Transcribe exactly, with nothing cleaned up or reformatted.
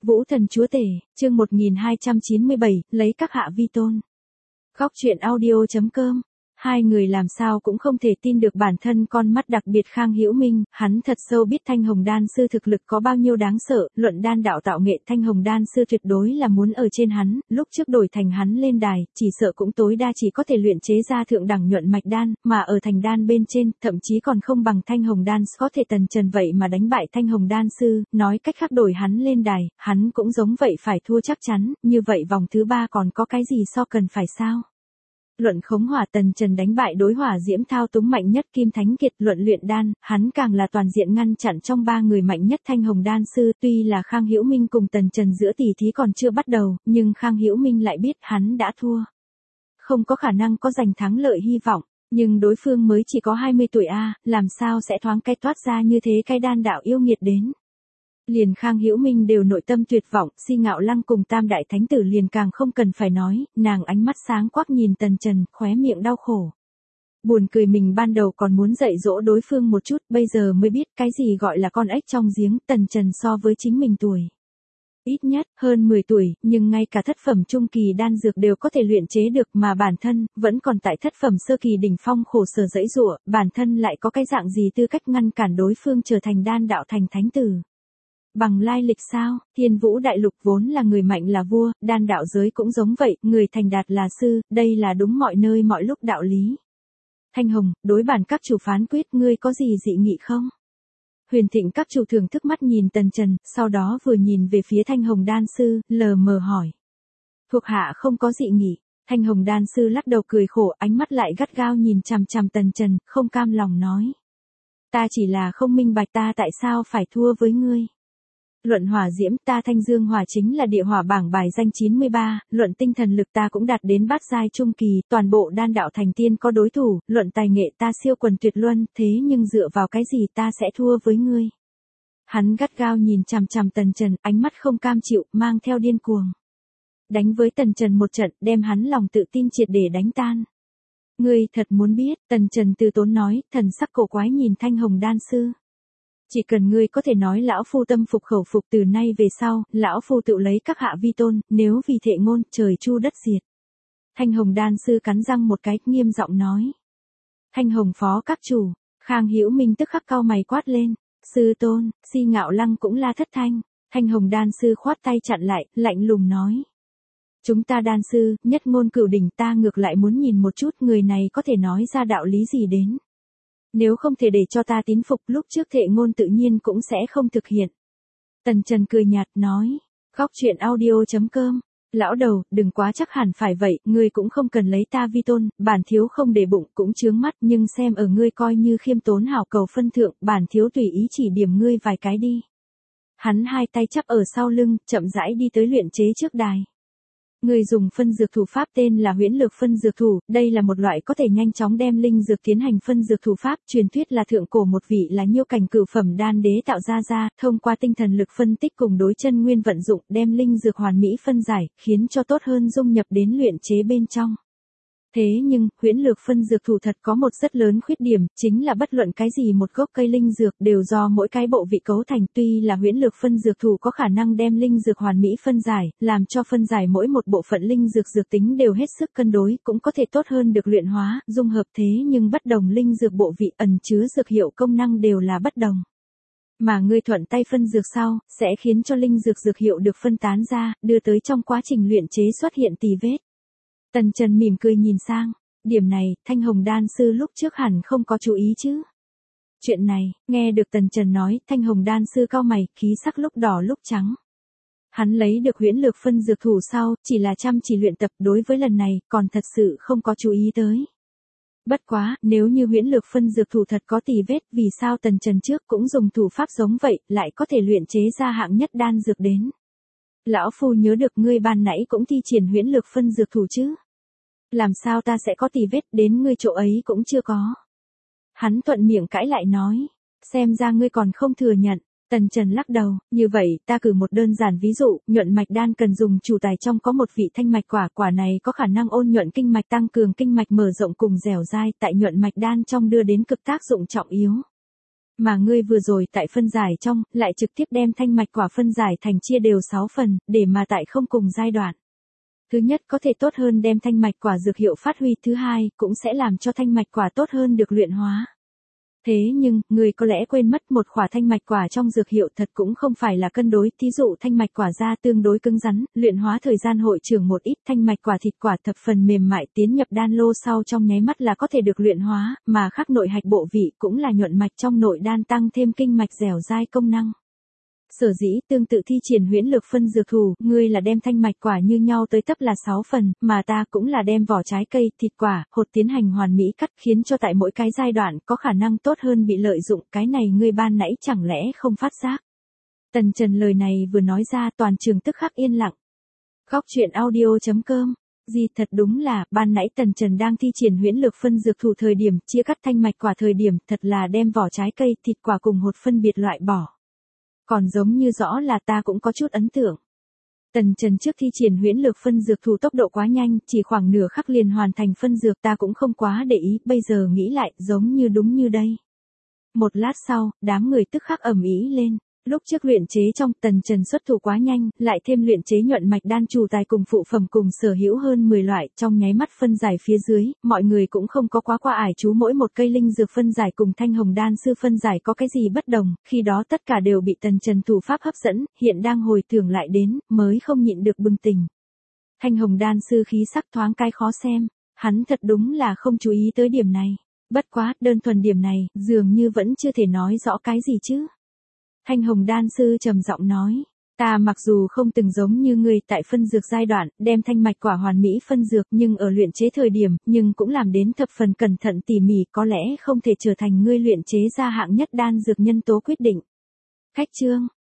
Vũ thần chúa tể, chương một nghìn hai trăm chín mươi bảy, lấy các hạ vi tôn. Góc truyện audio chấm com. Hai người làm sao cũng không thể tin được bản thân con mắt đặc biệt Khang Hữu Minh, hắn thật sâu biết Thanh Hồng Đan sư thực lực có bao nhiêu đáng sợ, luận đan đạo tạo nghệ Thanh Hồng Đan sư tuyệt đối là muốn ở trên hắn, lúc trước đổi thành hắn lên đài, chỉ sợ cũng tối đa chỉ có thể luyện chế ra thượng đẳng nhuận mạch đan, mà ở thành đan bên trên, thậm chí còn không bằng Thanh Hồng Đan có thể tần trần vậy mà đánh bại Thanh Hồng Đan sư, nói cách khác đổi hắn lên đài, hắn cũng giống vậy phải thua chắc chắn, như vậy vòng thứ ba còn có cái gì so cần phải sao? Luận khống hỏa tần trần đánh bại đối hỏa diễm thao túng mạnh nhất Kim Thánh Kiệt, luận luyện đan, hắn càng là toàn diện ngăn chặn trong ba người mạnh nhất Thanh Hồng Đan sư, tuy là Khang Hữu Minh cùng tần trần giữa tỷ thí còn chưa bắt đầu, nhưng Khang Hữu Minh lại biết hắn đã thua. Không có khả năng có giành thắng lợi hy vọng, nhưng đối phương mới chỉ có hai mươi tuổi a, làm sao sẽ thoáng cái toát ra như thế cái đan đạo yêu nghiệt đến. Liền Khang Hữu Minh đều nội tâm tuyệt vọng, Si Ngạo Lăng cùng Tam Đại Thánh Tử liền càng không cần phải nói, nàng ánh mắt sáng quắc nhìn tần trần, khóe miệng đau khổ. Buồn cười mình ban đầu còn muốn dạy dỗ đối phương một chút, bây giờ mới biết cái gì gọi là con ếch trong giếng, tần trần so với chính mình tuổi. Ít nhất, hơn mười tuổi, nhưng ngay cả thất phẩm trung kỳ đan dược đều có thể luyện chế được mà bản thân, vẫn còn tại thất phẩm sơ kỳ đỉnh phong khổ sở dẫy dụa, bản thân lại có cái dạng gì tư cách ngăn cản đối phương trở thành đan đạo thành thánh tử. Bằng lai lịch sao, Thiên Vũ Đại Lục vốn là người mạnh là vua, đan đạo giới cũng giống vậy, người thành đạt là sư, đây là đúng mọi nơi mọi lúc đạo lý. Thanh Hồng, đối bản các chủ phán quyết ngươi có gì dị nghị không? Huyền Thịnh các chủ thưởng thức mắt nhìn tần trần, sau đó vừa nhìn về phía Thanh Hồng Đan sư, lờ mờ hỏi. Thuộc hạ không có dị nghị, Thanh Hồng Đan sư lắc đầu cười khổ, ánh mắt lại gắt gao nhìn chằm chằm tần trần, không cam lòng nói. Ta chỉ là không minh bạch ta tại sao phải thua với ngươi. Luận hỏa diễm ta Thanh Dương Hỏa chính là địa hỏa bảng bài danh chín mươi ba, luận tinh thần lực ta cũng đạt đến bát giai trung kỳ, toàn bộ đan đạo thành tiên có đối thủ, luận tài nghệ ta siêu quần tuyệt luân, thế nhưng dựa vào cái gì ta sẽ thua với ngươi. Hắn gắt gao nhìn chằm chằm tần trần, ánh mắt không cam chịu, mang theo điên cuồng. Đánh với tần trần một trận, đem hắn lòng tự tin triệt để đánh tan. Ngươi thật muốn biết, tần trần từ tốn nói, thần sắc cổ quái nhìn Thanh Hồng Đan sư. Chỉ cần ngươi có thể nói lão phu tâm phục khẩu phục từ nay về sau, lão phu tự lấy các hạ vi tôn, nếu vì thệ ngôn, trời chu đất diệt. Thanh Hồng Đan sư cắn răng một cái, nghiêm giọng nói. Thanh Hồng phó các chủ, Khang Hữu Minh tức khắc cau mày quát lên, sư tôn, Si Ngạo Lăng cũng la thất thanh, Thanh Hồng Đan sư khoát tay chặn lại, lạnh lùng nói. Chúng ta đan sư, nhất ngôn cửu đỉnh ta ngược lại muốn nhìn một chút người này có thể nói ra đạo lý gì đến. Nếu không thể để cho ta tín phục lúc trước thệ ngôn tự nhiên cũng sẽ không thực hiện. Tần Trần cười nhạt nói, góc truyện audio chấm com, lão đầu, đừng quá chắc hẳn phải vậy, ngươi cũng không cần lấy ta vi tôn, bản thiếu không để bụng cũng chướng mắt nhưng xem ở ngươi coi như khiêm tốn hảo cầu phân thượng, bản thiếu tùy ý chỉ điểm ngươi vài cái đi. Hắn hai tay chắp ở sau lưng, chậm rãi đi tới luyện chế trước đài. Người dùng phân dược thủ pháp tên là huyễn lược phân dược thủ, đây là một loại có thể nhanh chóng đem linh dược tiến hành phân dược thủ pháp, truyền thuyết là thượng cổ một vị là nhiêu cảnh cửu phẩm đan đế tạo ra ra, thông qua tinh thần lực phân tích cùng đối chân nguyên vận dụng, đem linh dược hoàn mỹ phân giải, khiến cho tốt hơn dung nhập đến luyện chế bên trong. Thế nhưng, huyễn lược phân dược thủ thật có một rất lớn khuyết điểm, chính là bất luận cái gì một gốc cây linh dược đều do mỗi cái bộ vị cấu thành, tuy là huyễn lược phân dược thủ có khả năng đem linh dược hoàn mỹ phân giải, làm cho phân giải mỗi một bộ phận linh dược dược tính đều hết sức cân đối, cũng có thể tốt hơn được luyện hóa, dung hợp thế nhưng bất đồng linh dược bộ vị ẩn chứa dược hiệu công năng đều là bất đồng. Mà ngươi thuận tay phân dược sau, sẽ khiến cho linh dược dược hiệu được phân tán ra, đưa tới trong quá trình luyện chế xuất hiện tì vết. Tần Trần mỉm cười nhìn sang, điểm này, Thanh Hồng Đan sư lúc trước hẳn không có chú ý chứ. Chuyện này, nghe được Tần Trần nói, Thanh Hồng Đan sư cau mày, khí sắc lúc đỏ lúc trắng. Hắn lấy được huyễn lược phân dược thủ sau, chỉ là chăm chỉ luyện tập đối với lần này, còn thật sự không có chú ý tới. Bất quá, nếu như huyễn lược phân dược thủ thật có tì vết, vì sao Tần Trần trước cũng dùng thủ pháp giống vậy, lại có thể luyện chế ra hạng nhất đan dược đến. Lão phu nhớ được ngươi ban nãy cũng thi triển huyễn lược phân dược thủ chứ. Làm sao ta sẽ có tì vết đến ngươi chỗ ấy cũng chưa có. Hắn thuận miệng cãi lại nói, xem ra ngươi còn không thừa nhận. Tần Trần lắc đầu, như vậy ta cử một đơn giản ví dụ, nhuận mạch đan cần dùng chủ tài trong có một vị thanh mạch quả, quả này có khả năng ôn nhuận kinh mạch tăng cường kinh mạch mở rộng cùng dẻo dai, tại nhuận mạch đan trong đưa đến cực tác dụng trọng yếu. Mà ngươi vừa rồi tại phân giải trong, lại trực tiếp đem thanh mạch quả phân giải thành chia đều sáu phần, để mà tại không cùng giai đoạn. Thứ nhất có thể tốt hơn đem thanh mạch quả dược hiệu phát huy, thứ hai cũng sẽ làm cho thanh mạch quả tốt hơn được luyện hóa. Thế nhưng, người có lẽ quên mất một khỏa thanh mạch quả trong dược hiệu thật cũng không phải là cân đối, thí dụ thanh mạch quả da tương đối cứng rắn, luyện hóa thời gian hội trưởng một ít, thanh mạch quả thịt quả thập phần mềm mại tiến nhập đan lô sau trong nháy mắt là có thể được luyện hóa, mà khắc nội hạch bộ vị cũng là nhuận mạch trong nội đan tăng thêm kinh mạch dẻo dai công năng. Sở dĩ tương tự thi triển huyễn lược phân dược thủ, ngươi là đem thanh mạch quả như nhau tới tấp là sáu phần, mà ta cũng là đem vỏ trái cây, thịt quả, hột tiến hành hoàn mỹ cắt khiến cho tại mỗi cái giai đoạn có khả năng tốt hơn bị lợi dụng, cái này ngươi ban nãy chẳng lẽ không phát giác. Tần Trần lời này vừa nói ra toàn trường tức khắc yên lặng. Góc truyện audio chấm com. Gì thật đúng là, ban nãy Tần Trần đang thi triển huyễn lược phân dược thủ thời điểm, chia cắt thanh mạch quả thời điểm, thật là đem vỏ trái cây, thịt quả cùng hột phân biệt loại bỏ. Còn giống như rõ là ta cũng có chút ấn tượng. Tần Trần trước thi triển huyễn lược phân dược thủ tốc độ quá nhanh, chỉ khoảng nửa khắc liền hoàn thành phân dược, ta cũng không quá để ý, bây giờ nghĩ lại, giống như đúng như đây. Một lát sau, đám người tức khắc ầm ĩ lên. Lúc trước luyện chế trong, Tần Trần xuất thủ quá nhanh, lại thêm luyện chế nhuận mạch đan chủ tài cùng phụ phẩm cùng sở hữu hơn mười loại, trong nháy mắt phân giải phía dưới, mọi người cũng không có quá qua ải chú mỗi một cây linh dược phân giải cùng thanh hồng đan sư phân giải có cái gì bất đồng, khi đó tất cả đều bị Tần Trần thủ pháp hấp dẫn, hiện đang hồi tưởng lại đến, mới không nhịn được bừng tỉnh. Thanh hồng đan sư khí sắc thoáng cái khó xem, hắn thật đúng là không chú ý tới điểm này. Bất quá, đơn thuần điểm này, dường như vẫn chưa thể nói rõ cái gì chứ. Thanh hồng đan sư trầm giọng nói, ta mặc dù không từng giống như ngươi tại phân dược giai đoạn, đem thanh mạch quả hoàn mỹ phân dược nhưng ở luyện chế thời điểm, nhưng cũng làm đến thập phần cẩn thận tỉ mỉ, có lẽ không thể trở thành ngươi luyện chế ra hạng nhất đan dược nhân tố quyết định. Khách chương